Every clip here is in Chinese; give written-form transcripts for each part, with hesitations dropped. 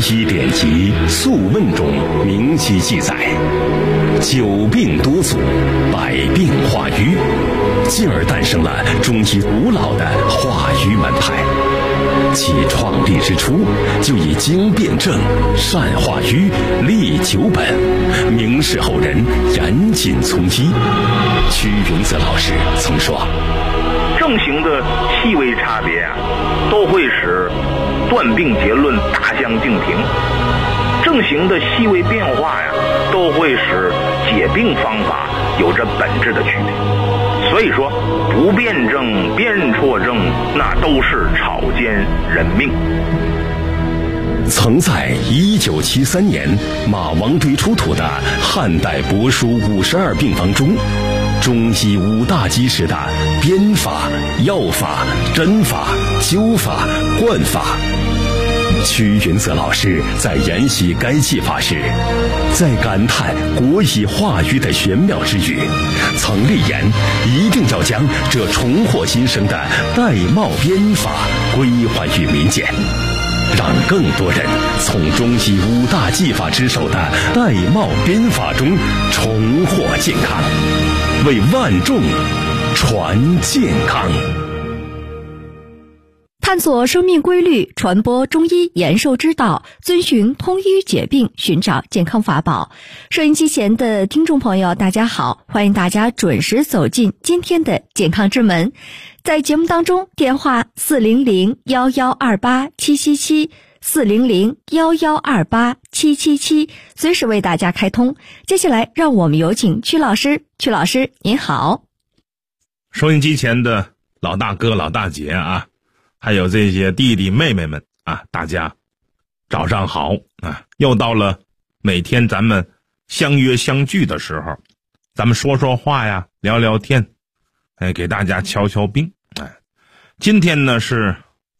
医典籍《素问》中明晰记载，久病多祖，百病化瘀，进而诞生了中医古老的化瘀门派。其创立之初，就以经辨证、善化瘀、利久本，明示后人严谨从医。屈云泽老师曾说， 症型的细微差别啊，都会使断病结论大相径庭；症型的细微变化呀，都会使解病方法有着本质的区别。所以说，不辩证、辨错症，那都是草菅人命。 曾在1973年马王堆出土的汉代帛书52病方中，中医5大基石的编法、药法、针法、灸法、灌法。屈云泽老师在研习该技法时，在感叹国医化瘀的玄妙之余，曾立言一定要将这重获新生的玳瑁编法归还于民间，让更多人从中医5大技法之首的玳瑁编法中重获健康，为万众传健康。 探索生命规律，传播中医延寿之道，遵循通医解病，寻找健康法宝。收音机前的听众朋友，大家好，欢迎大家准时走进今天的健康之门。在节目当中，电话400-1128-777 400-1128-777，随时为大家开通。接下来让我们有请曲老师。曲老师您好。 收音机前的老大哥老大姐啊，还有这些弟弟妹妹们啊，大家早上好啊！又到了每天咱们相约相聚的时候，咱们说说话呀，聊聊天，给大家瞧瞧病。今天呢是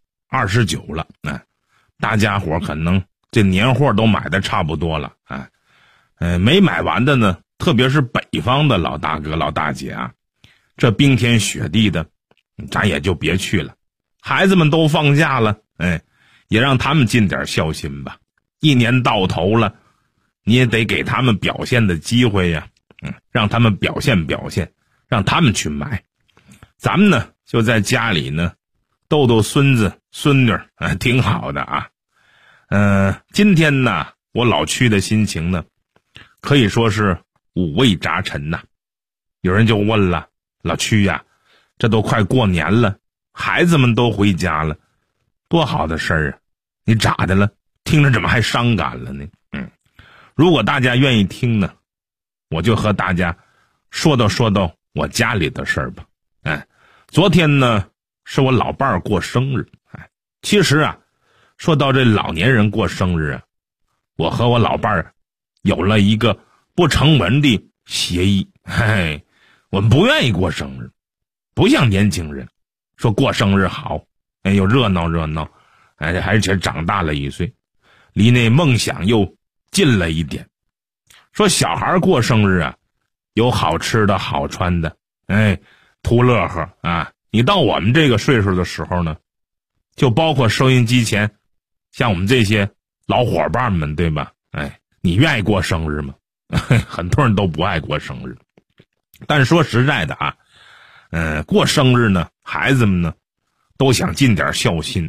29了，大家伙可能这年货都买的差不多了，没买完的呢，特别是北方的老大哥老大姐啊，这冰天雪地的，咱也就别去了。孩子们都放假了，也让他们尽点孝心吧。一年到头了，你也得给他们表现的机会呀，让他们表现表现，让他们去买。咱们呢就在家里呢逗逗孙子孙女，挺好的啊。今天呢我老屈的心情呢可以说是五味杂陈呐。有人就问了，老屈呀，这都快过年了，孩子们都回家了，多好的事儿啊，你咋的了？听着怎么还伤感了呢？如果大家愿意听呢，我就和大家说道我家里的事儿吧。昨天呢是我老伴儿过生日。其实啊，说到这老年人过生日啊，我和我老伴儿有了一个不成文的协议。我们不愿意过生日，不像年轻人说过生日好，又热闹热闹，而且长大了1岁，离那梦想又近了一点。说小孩过生日啊，有好吃的好穿的，图乐呵啊。你到我们这个岁数的时候呢，就包括收音机前像我们这些老伙伴们，对吧？你愿意过生日吗？很多人都不爱过生日。但是说实在的啊，过生日呢，孩子们呢都想尽点孝心。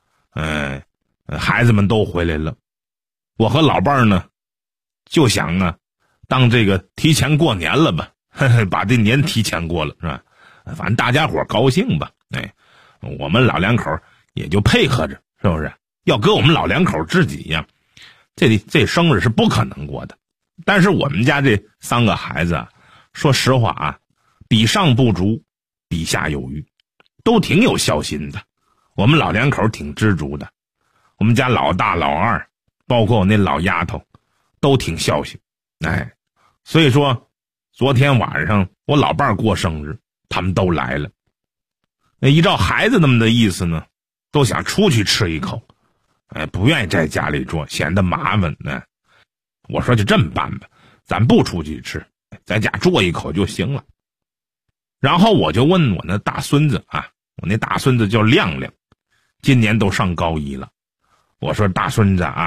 孩子们都回来了，我和老伴儿呢就想啊，当这个提前过年了吧，把这年提前过了，是吧？反正大家伙高兴吧。我们老两口也就配合着，是不是？要搁我们老两口自己呀，这生日是不可能过的。但是我们家这3个孩子啊，说实话啊，比上不足，比下有余，都挺有孝心的。我们老两口挺知足的，我们家老大老二，包括我那老丫头，都挺孝心。所以说昨天晚上我老伴儿过生日，他们都来了。依照孩子们的意思呢，都想出去吃一口，不愿意在家里做，显得麻烦呢。我说就这么办吧，咱不出去吃，在家做一口就行了。然后我就问我那大孙子啊，我那大孙子叫亮亮，今年都上高1了。我说大孙子啊，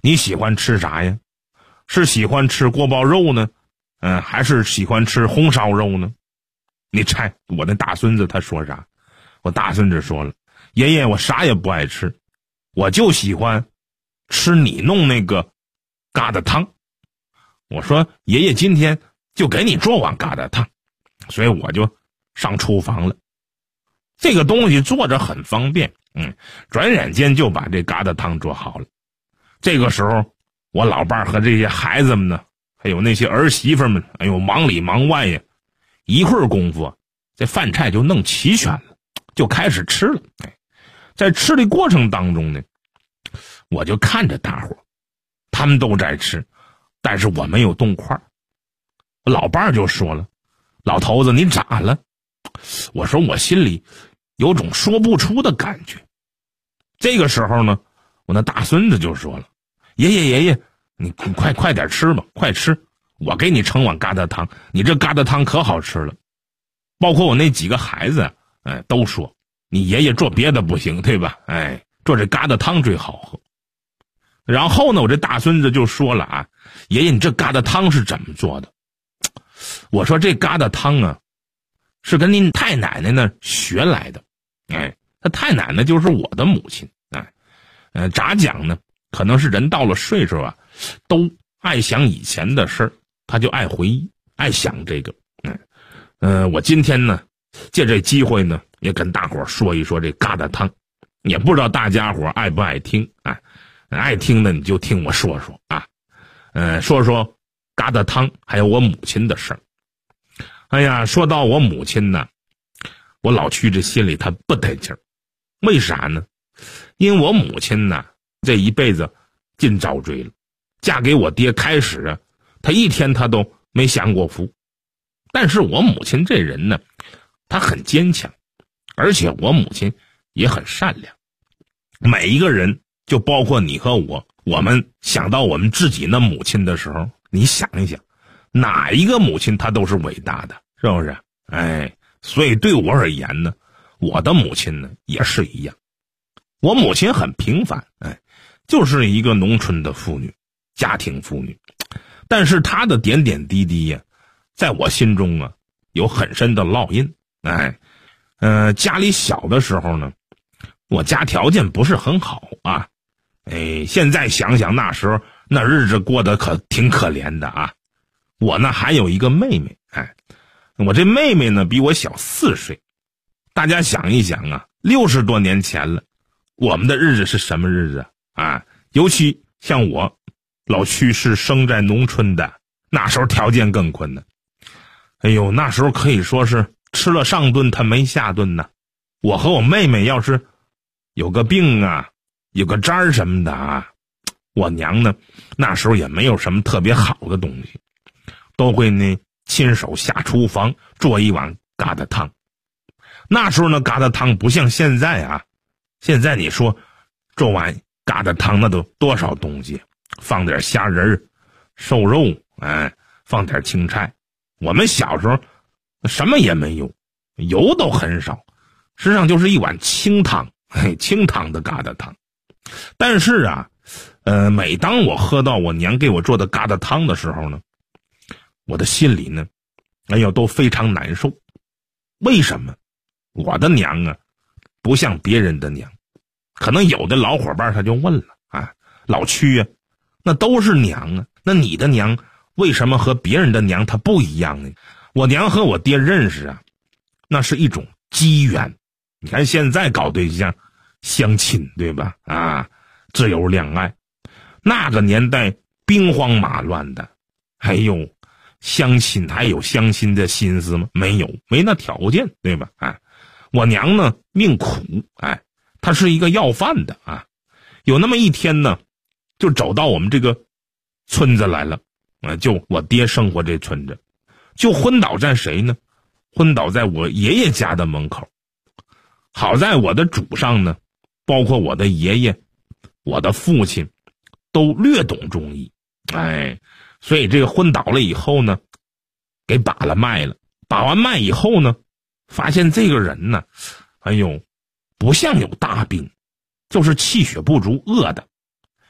你喜欢吃啥呀？是喜欢吃锅包肉呢，还是喜欢吃红烧肉呢？你猜我那大孙子他说啥？我大孙子说了，爷爷我啥也不爱吃，我就喜欢吃你弄那个疙瘩汤。我说爷爷今天就给你做碗疙瘩汤，所以我就上厨房了。这个东西做着很方便，转眼间就把这疙瘩汤做好了。这个时候我老伴儿和这些孩子们呢，还有那些儿媳妇们，哎呦忙里忙外呀，一会儿功夫这饭菜就弄齐全了，就开始吃了。在吃的过程当中呢，我就看着大伙他们都在吃，但是我没有动筷。我老伴儿就说了，老头子你咋了？我说我心里有种说不出的感觉。这个时候呢，我那大孙子就说了，爷爷你快点吃吧，快吃，我给你盛碗疙瘩汤，你这疙瘩汤可好吃了。包括我那几个孩子都说你爷爷做别的不行，对吧？做这疙瘩汤最好喝。然后呢，我这大孙子就说了啊，爷爷你这疙瘩汤是怎么做的？我说这疙瘩汤啊是跟您太奶奶呢学来的。他太奶奶就是我的母亲。咋讲呢，可能是人到了岁数啊，都爱想以前的事儿，他就爱回忆，爱想这个。我今天呢借这机会呢也跟大伙说一说这疙瘩汤，也不知道大家伙爱不爱听啊？爱听的你就听我说说啊。说说疙瘩汤还有我母亲的事儿。哎呀，说到我母亲呢，我老屈这心里他不得劲儿。为啥呢？因为我母亲呢这一辈子进遭罪了，嫁给我爹开始啊，她一天她都没享过福。但是我母亲这人呢，她很坚强，而且我母亲也很善良。每一个人，就包括你和我们想到我们自己的母亲的时候，你想一想，哪一个母亲她都是伟大的，是不是？所以对我而言呢，我的母亲呢也是一样。我母亲很平凡，就是一个农村的妇女，家庭妇女，但是她的点点滴滴呀，在我心中啊有很深的烙印。家里小的时候呢，我家条件不是很好啊。现在想想那时候那日子过得可挺可怜的啊。我呢还有一个妹妹，我这妹妹呢比我小4岁。大家想一想啊，60多年前了，我们的日子是什么日子啊？尤其像我老屈是生在农村的，那时候条件更困难。那时候可以说是吃了上顿他没下顿呢。我和我妹妹要是有个病啊，有个渣儿什么的啊，我娘呢那时候也没有什么特别好的东西，都会呢亲手下厨房做一碗疙瘩汤。那时候呢疙瘩汤不像现在啊，现在你说做碗疙瘩汤那都多少东西，放点虾仁、瘦肉，放点青菜。我们小时候什么也没有，油都很少，实际上就是一碗清汤，清汤的疙瘩汤。但是啊，每当我喝到我娘给我做的疙瘩汤的时候呢，我的心里呢，都非常难受。为什么？我的娘啊，不像别人的娘。可能有的老伙伴他就问了啊，老屈啊，那都是娘啊，那你的娘为什么和别人的娘她不一样呢？我娘和我爹认识啊，那是一种机缘。你看现在搞对象相亲，对吧？自由恋爱，那个年代兵荒马乱的，相亲还有相亲的心思吗？没有，没那条件，对吧？我娘呢命苦，她是一个要饭的啊。有那么一天呢，就走到我们这个村子来了，就我爹生活这村子，就昏倒在谁呢？昏倒在我爷爷家的门口。好在我的祖上呢，包括我的爷爷、我的父亲，都略懂中医，所以这个昏倒了以后呢，给把了脉了。把完脉以后呢，发现这个人呢，不像有大病，就是气血不足，饿的。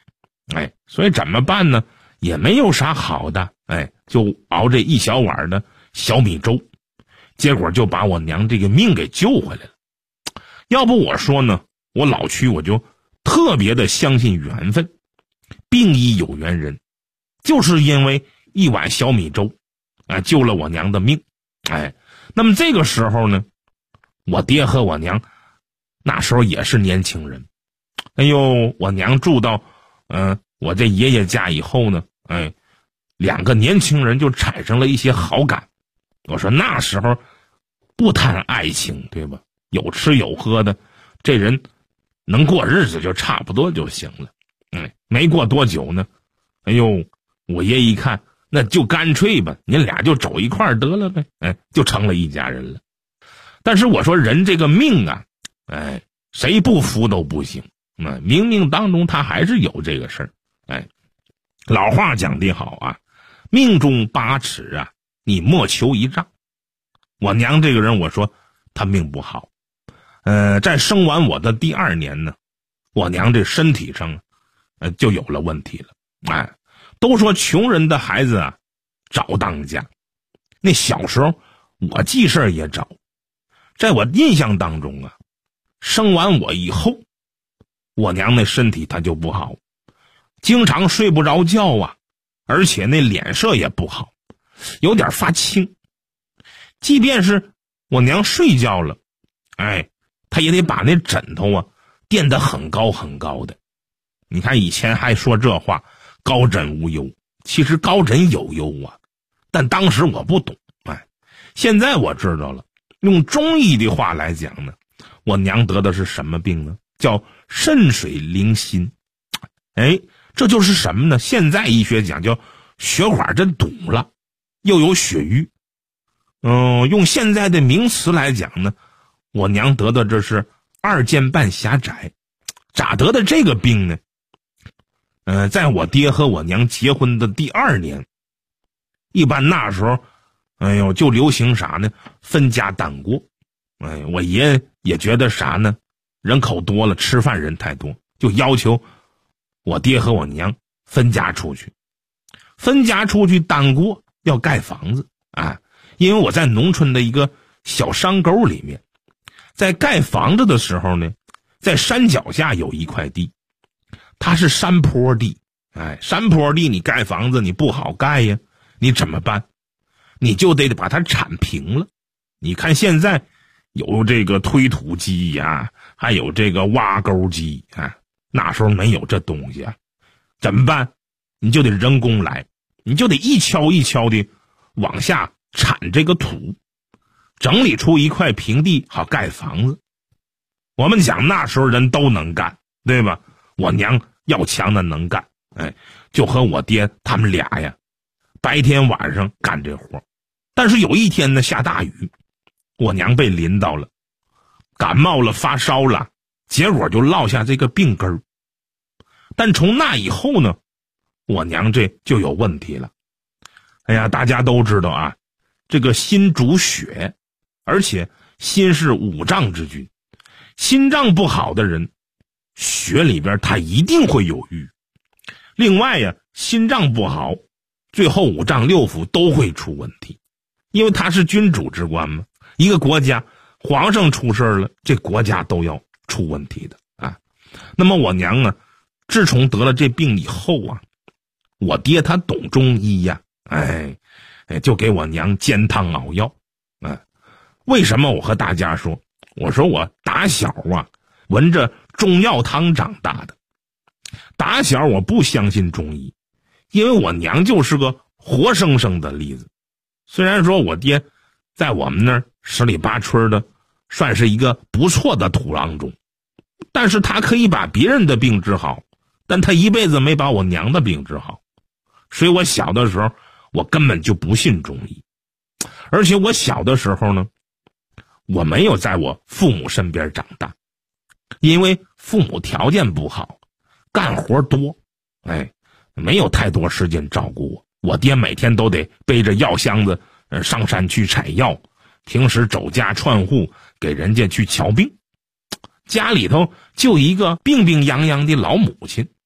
所以怎么办呢？也没有啥好的，就熬这一小碗的小米粥，结果就把我娘这个命给救回来了。要不我说呢，我老屈我就特别的相信缘分，病医有缘人，就是因为一碗小米粥救了我娘的命。那么这个时候呢，我爹和我娘那时候也是年轻人。我娘住到我这爷爷家以后呢，两个年轻人就产生了一些好感。我说那时候不谈爱情，对吧？有吃有喝的，这人能过日子就差不多就行了。没过多久呢，我爷一看，那就干脆吧，您俩就走一块儿得了呗，就成了一家人了。但是我说人这个命啊，谁不服都不行。冥冥当中他还是有这个事儿。老话讲得好啊，命中8尺啊，你莫求一丈。我娘这个人，我说她命不好。在生完我的第2年呢，我娘这身体上就有了问题了。都说穷人的孩子啊早当家。那小时候我记事儿也早，在我印象当中啊，生完我以后，我娘那身体她就不好，经常睡不着觉啊，而且那脸色也不好，有点发青。即便是我娘睡觉了，她也得把那枕头啊垫得很高很高的。你看以前还说这话，高枕无忧，其实高枕有忧啊，但当时我不懂。现在我知道了，用中医的话来讲呢，我娘得的是什么病呢？叫肾水凝心。这就是什么呢？现在医学讲叫血管这堵了，又有血瘀。用现在的名词来讲呢，我娘得的这是2间半狭窄。咋得的这个病呢？在我爹和我娘结婚的第2年，一般那时候就流行啥呢？分家单过。我爷也觉得啥呢？人口多了，吃饭人太多，就要求我爹和我娘分家出去。分家出去单过要盖房子因为我在农村的一个小山沟里面，在盖房子的时候呢，在山脚下有一块地，它是山坡地。山坡地你盖房子你不好盖呀，你怎么办？你就得把它铲平了。你看现在有这个推土机呀，还有这个挖沟机那时候没有这东西怎么办？你就得人工来，你就得一锹一锹的往下铲这个土，整理出一块平地好盖房子。我们讲那时候人都能干，对吧？我娘要强的能干，就和我爹他们俩呀，白天晚上干这活。但是有一天呢，下大雨，我娘被淋到了，感冒了，发烧了，结果就落下这个病根儿。但从那以后呢，我娘这就有问题了。大家都知道这个心主血，而且心是5脏之君，心脏不好的人，血里边他一定会有瘀。另外心脏不好，最后5脏6腑都会出问题，因为他是君主之官嘛。一个国家皇上出事了，这国家都要出问题的那么我娘自从得了这病以后我爹他懂中医就给我娘煎汤熬药。为什么我和大家说，我说我打小闻着中药汤长大的。打小我不相信中医，因为我娘就是个活生生的例子。虽然说我爹在我们那儿十里八村的算是一个不错的土郎中，但是他可以把别人的病治好，但他一辈子没把我娘的病治好。所以我小的时候我根本就不信中医。而且我小的时候呢，我没有在我父母身边长大，因为父母条件不好，干活多，没有太多时间照顾我。我爹每天都得背着药箱子上山去采药，平时走家串户给人家去瞧病。家里头就一个病病殃殃的老母亲，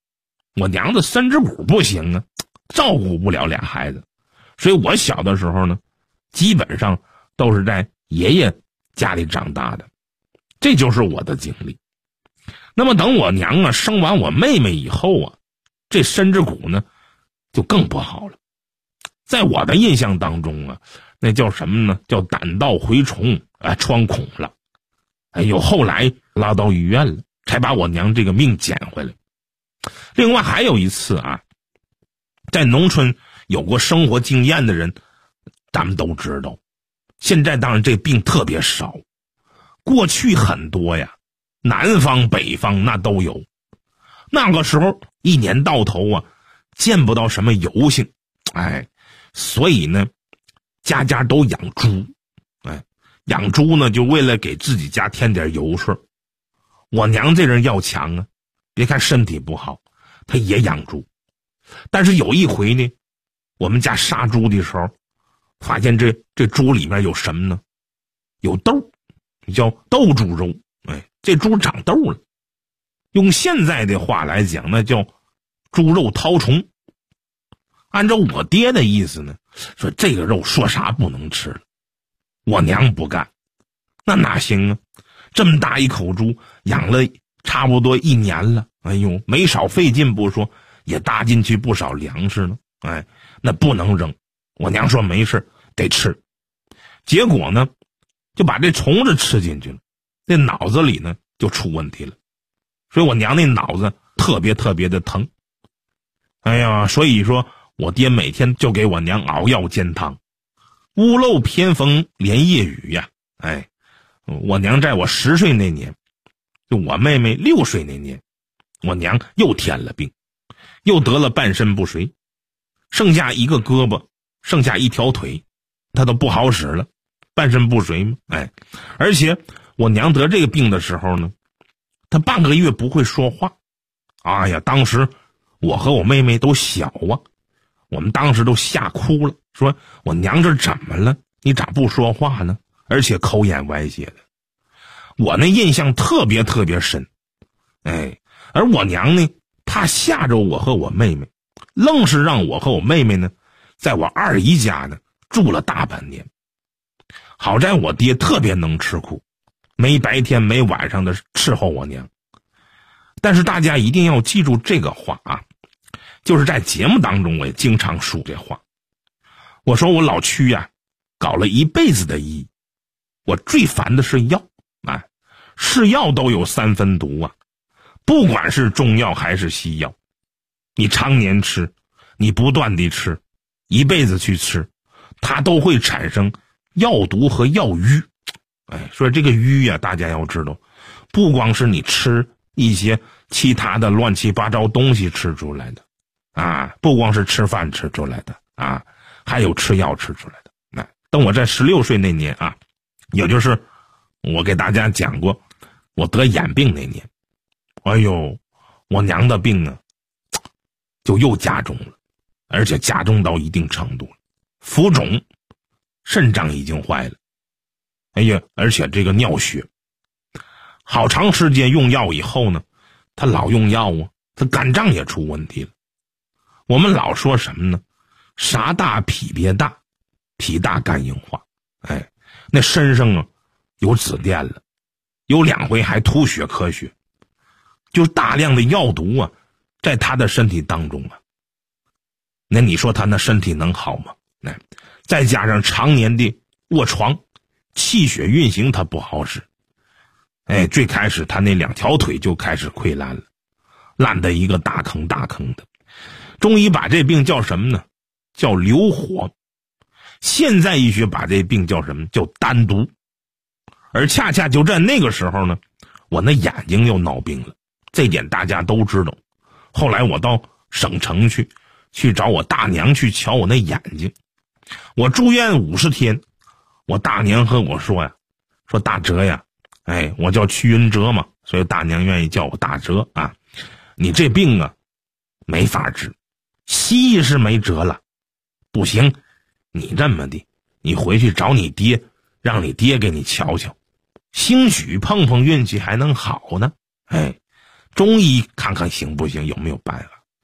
我娘的身子骨不行啊，照顾不了俩孩子，所以我小的时候呢，基本上都是在爷爷家里长大的，这就是我的经历。那么等我娘啊生完我妹妹以后啊，这身子骨呢就更不好了。在我的印象当中啊，那叫什么呢？叫胆道蛔虫穿孔了。哎呦，后来拉到医院了，才把我娘这个命捡回来。另外还有一次啊，在农村有过生活经验的人，咱们都知道，现在当然这病特别少，过去很多呀，南方北方那都有。那个时候一年到头啊，见不到什么油性，所以呢，家家都养猪，养猪呢就为了给自己家添点油水。我娘这人要强啊，别看身体不好，她也养猪。但是有一回呢，我们家杀猪的时候，发现这猪里面有什么呢？有痘，叫豆猪肉。这猪长痘了，用现在的话来讲，那叫猪肉绦虫。按照我爹的意思呢，说这个肉说啥不能吃了。我娘不干，那哪行啊？这么大一口猪养了差不多1年了，哎呦，没少费劲不说，也搭进去不少粮食呢。那不能扔。我娘说没事，得吃。结果呢，就把这虫子吃进去了，那脑子里呢就出问题了。所以我娘那脑子特别特别的疼。哎呀，所以说我爹每天就给我娘熬药煎汤，屋漏偏逢连夜雨呀。我娘在我10岁那年，就我妹妹6岁那年，我娘又添了病，又得了半身不遂，剩下一个胳膊，剩下一条腿，她都不好使了，半身不遂嘛。而且我娘得这个病的时候呢，她半个月不会说话。哎呀，当时我和我妹妹都小啊，我们当时都吓哭了，说我娘这怎么了？你咋不说话呢？而且口眼歪斜的。我那印象特别特别深。而我娘呢，怕吓着我和我妹妹，愣是让我和我妹妹呢，在我二姨家呢住了大半年。好在我爹特别能吃苦，没白天没晚上的伺候我娘。但是大家一定要记住这个话啊，就是在节目当中我也经常说这话。我说我老屈呀，搞了一辈子的医，我最烦的是药。是药都有3分毒啊，不管是中药还是西药，你常年吃，你不断地吃，一辈子去吃，它都会产生药毒和药瘀。所以这个瘀呀，大家要知道，不光是你吃一些其他的乱七八糟东西吃出来的不光是吃饭吃出来的还有吃药吃出来的。等我在16岁那年啊，也就是我给大家讲过我得眼病那年，哎呦，我娘的病啊就又加重了，而且加重到一定程度了，浮肿，肾脏已经坏了。而且这个尿血，好长时间用药以后呢，他老用药啊，他肝脏也出问题了。我们老说什么呢？啥大脾别大，脾大肝硬化。那身上啊有紫癜了，有2回还吐血咳血，就大量的药毒啊在他的身体当中啊。那你说他那身体能好吗？再加上常年的卧床，气血运行他不好使。最开始他那2条腿就开始溃烂了，烂得一个大坑大坑的。中医把这病叫什么呢？叫流火。现在医学把这病叫什么？叫丹毒。而恰恰就在那个时候呢，我那眼睛又闹病了，这点大家都知道。后来我到省城去找我大娘去瞧我那眼睛。我住院50天，我大娘和我说呀，说大哲呀，我叫屈云哲嘛，所以大娘愿意叫我大哲啊。你这病啊没法治，西医是没辙了，不行，你这么的，你回去找你爹，让你爹给你瞧瞧，兴许碰碰运气还能好呢。中医看看行不行，有没有办法。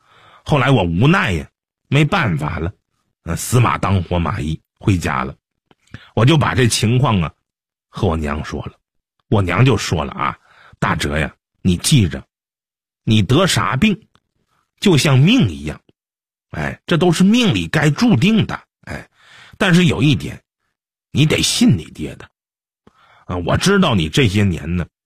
后来我无奈呀，没办法了，死马当活马医，回家了。我就把这情况啊和我娘说了，我娘就说了啊，大哲呀，你记着，你得啥病就像命一样，这都是命里该注定的，但是有一点，你得信你爹的。我知道你这些年呢，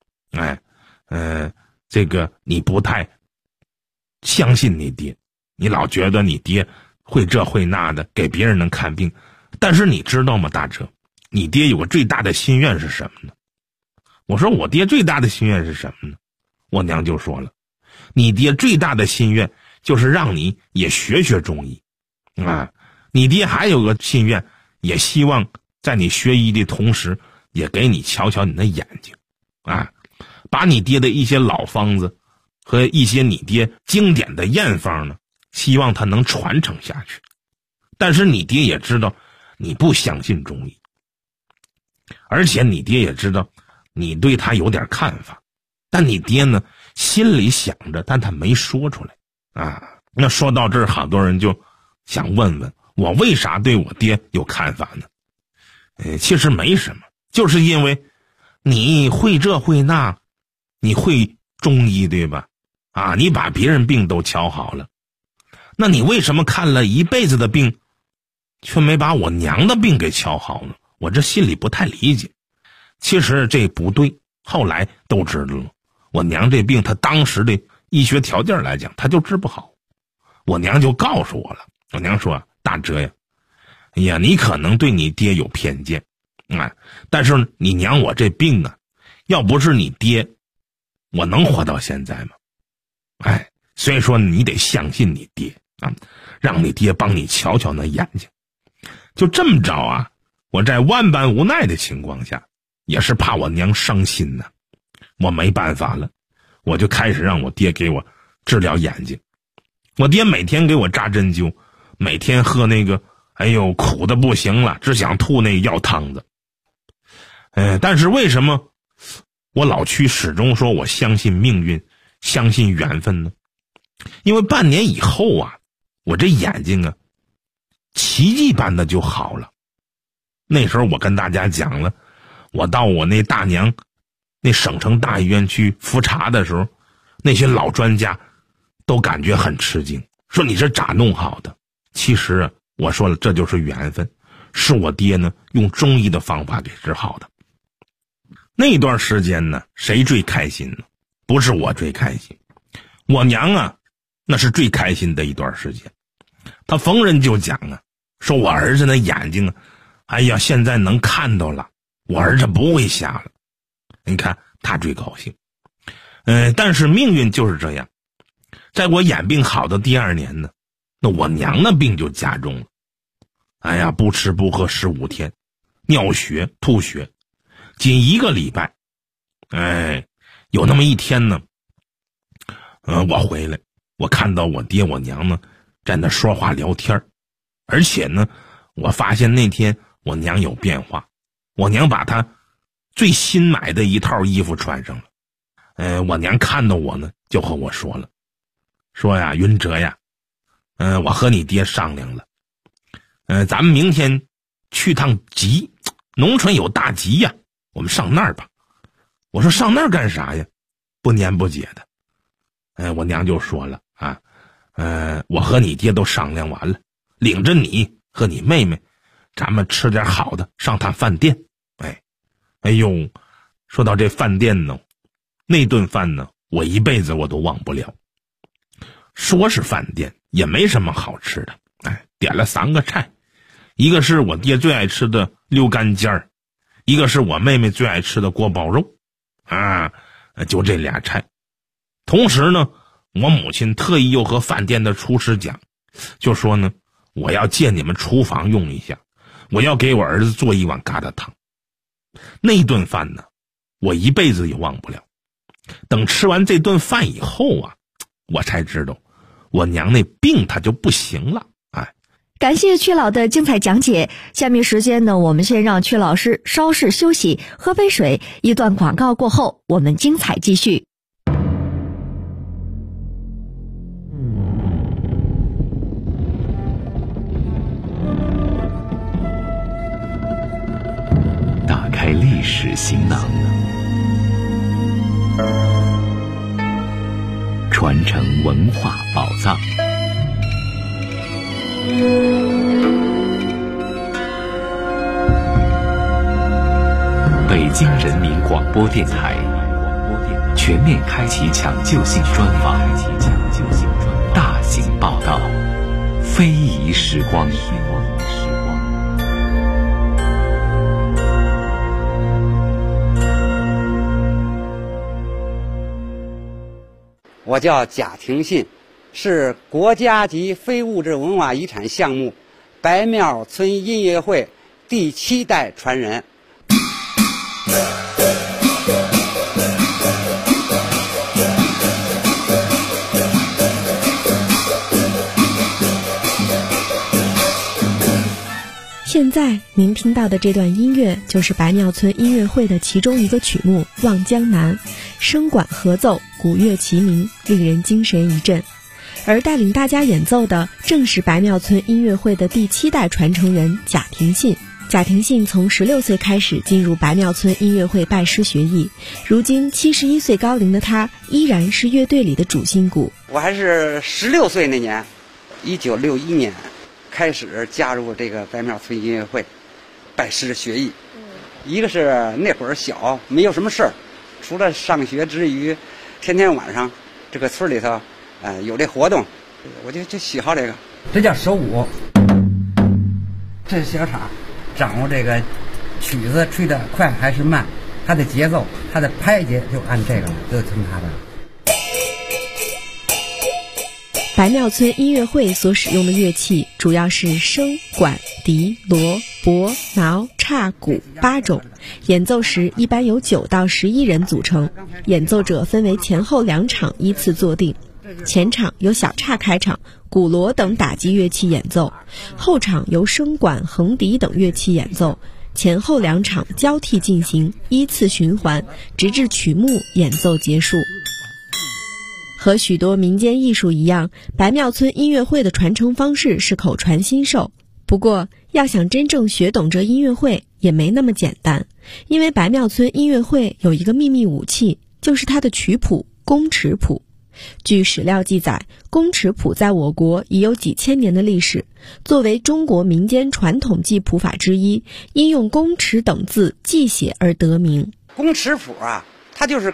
这个你不太相信你爹，你老觉得你爹会这会那的，给别人能看病。但是你知道吗，大哲，你爹有个最大的心愿是什么呢？我说我爹最大的心愿是什么呢？我娘就说了，你爹最大的心愿就是让你也学学中医啊。你爹还有个心愿，也希望在你学医的同时，也给你瞧瞧你的眼睛啊，把你爹的一些老方子和一些你爹经典的验方呢，希望他能传承下去。但是你爹也知道你不相信中医，而且你爹也知道你对他有点看法，但你爹呢心里想着，但他没说出来啊。那说到这儿，好多人就想问问我为啥对我爹有看法呢？其实没什么，就是因为你会这会那，你会中医对吧？啊，你把别人病都瞧好了，那你为什么看了一辈子的病，却没把我娘的病给瞧好呢？我这心里不太理解。其实这不对，后来都知道了。我娘这病，她当时的医学条件来讲，她就治不好。我娘就告诉我了，我娘说，大哲呀，哎呀，你可能对你爹有偏见啊，但是你娘我这病啊，要不是你爹，我能活到现在吗？所以说你得相信你爹啊，让你爹帮你瞧瞧那眼睛。就这么着啊，我在万般无奈的情况下，也是怕我娘伤心呢，我没办法了，我就开始让我爹给我治疗眼睛。我爹每天给我扎针灸，每天喝那个苦的不行了，只想吐那药汤子。但是为什么我老去始终说我相信命运，相信缘分呢？因为半年以后啊，我这眼睛啊奇迹般的就好了。那时候我跟大家讲了，我到我那大娘那省城大医院去复查的时候，那些老专家都感觉很吃惊，说你这咋弄好的？其实啊，我说了，这就是缘分，是我爹呢用中医的方法给治好的。那段时间呢，谁最开心呢？不是我最开心，我娘啊那是最开心的一段时间。她逢人就讲啊，说我儿子那眼睛啊，现在能看到了，我儿子不会瞎了。你看她最高兴。但是命运就是这样，在我眼病好的第2年呢，那我娘的病就加重了。不吃不喝15天，尿血吐血，仅1个礼拜。有那么一天呢，我回来，我看到我爹我娘呢在那说话聊天，而且呢，我发现那天我娘有变化。我娘把她最新买的一套衣服穿上了。我娘看到我呢，就和我说了，说呀，云哲呀，我和你爹商量了，咱们明天去趟集，农村有大集呀，我们上那儿吧。我说上那儿干啥呀？不年不节的。我娘就说了啊，我和你爹都商量完了，领着你和你妹妹，咱们吃点好的，上趟饭店。说到这饭店呢，那顿饭呢，我一辈子我都忘不了。说是饭店，也没什么好吃的。点了3个菜，一个是我爹最爱吃的溜干尖儿，一个是我妹妹最爱吃的锅包肉。就这俩菜。同时呢，我母亲特意又和饭店的厨师讲，就说呢，我要借你们厨房用一下，我要给我儿子做一碗疙瘩汤。那顿饭呢，我一辈子也忘不了。等吃完这顿饭以后啊，我才知道我娘那病她就不行了。 感谢曲老的精彩讲解。下面时间呢，我们先让曲老师稍事休息，喝杯水。一段广告过后，我们精彩继续。 纸行囊，传承文化宝藏。北京人民广播电台全面开启抢救性专访，大型报道，非遗时光。 我叫贾廷信，是国家级非物质文化遗产项目白庙村音乐会第7代传人。 现在您听到的这段音乐就是白庙村音乐会的其中一个曲目《望江南》，声管合奏，鼓乐齐鸣，令人精神一振。而带领大家演奏的正是白庙村音乐会的第7代传承人贾廷信。贾廷信从16岁开始进入白庙村音乐会拜师学艺，如今71岁高龄的他依然是乐队里的主心骨。 我还是16岁那年，1961年开始加入这个白庙村音乐会，拜师学艺。一个是那会儿小，没有什么事儿，除了上学之余，天天晚上这个村里头，有这活动，我就喜好这个。这叫手舞，这是小叉，掌握这个曲子吹得快还是慢，它的节奏，它的拍节就按这个了，就听它的。 白庙村音乐会所使用的乐器主要是笙、管、笛、锣、钹、挠、叉、鼓8种，演奏时一般由9到11人组成，演奏者分为前后2场依次坐定，前场由小叉开场，鼓锣等打击乐器演奏，后场由笙管、横笛等乐器演奏，前后2场交替进行，依次循环，直至曲目演奏结束。和许多民间艺术一样，白庙村音乐会的传承方式是口传心授。不过，要想真正学懂这音乐会也没那么简单，因为白庙村音乐会有一个秘密武器，就是它的曲谱宫尺谱。据史料记载，宫尺谱在我国已有几千年的历史，作为中国民间传统记谱法之一，因用宫尺等字记写而得名。 宫尺谱啊，它就是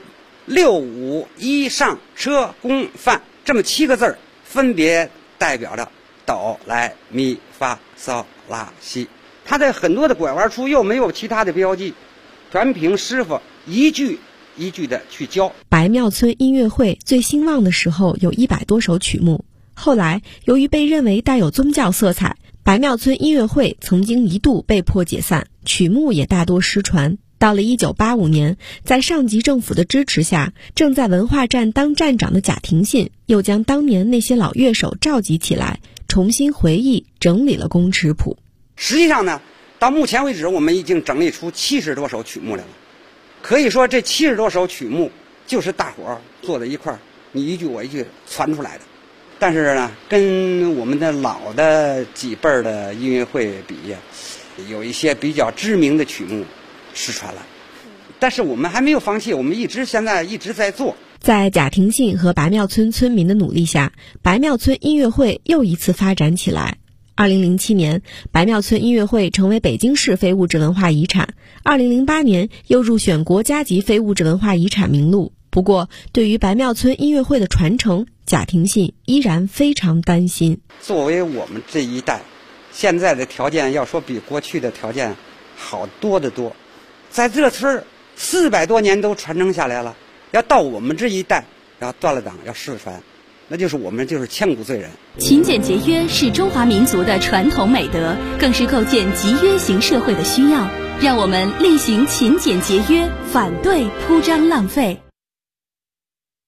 6、5、1上车宫范这么7个字儿，分别代表着哆来咪发嗦拉西。它在很多的拐弯处又没有其他的标记，全凭师傅一句一句的去教。 白庙村音乐会最兴旺的时候有100多首曲目，后来由于被认为带有宗教色彩，白庙村音乐会曾经一度被迫解散，曲目也大多失传。到了1985年，在上级政府的支持下，正在文化站当站长的贾廷信又将当年那些老乐手召集起来，重新回忆整理了宫尺谱。 实际上呢，到目前为止我们已经整理出70多首曲目来了。可以说这70多首曲目就是大伙儿坐在一块儿，你一句我一句传出来的。但是呢，跟我们的老的几辈儿的音乐会比呀，有一些比较知名的曲目失传了，但是我们还没有放弃，我们现在一直在做。 在贾廷信和白庙村村民的努力下，白庙村音乐会又一次发展起来。2007年，白庙村音乐会成为北京市非物质文化遗产，2008年又入选国家级非物质文化遗产名录。不过，对于白庙村音乐会的传承，贾廷信依然非常担心。 作为我们这一代，现在的条件要说比过去的条件好多得多。在这村400多年都传承下来了，要到我们这一代要断了档要失传，那就是我们就是千古罪人。 勤俭节约是中华民族的传统美德，更是构建集约型社会的需要。让我们力行勤俭节约，反对铺张浪费。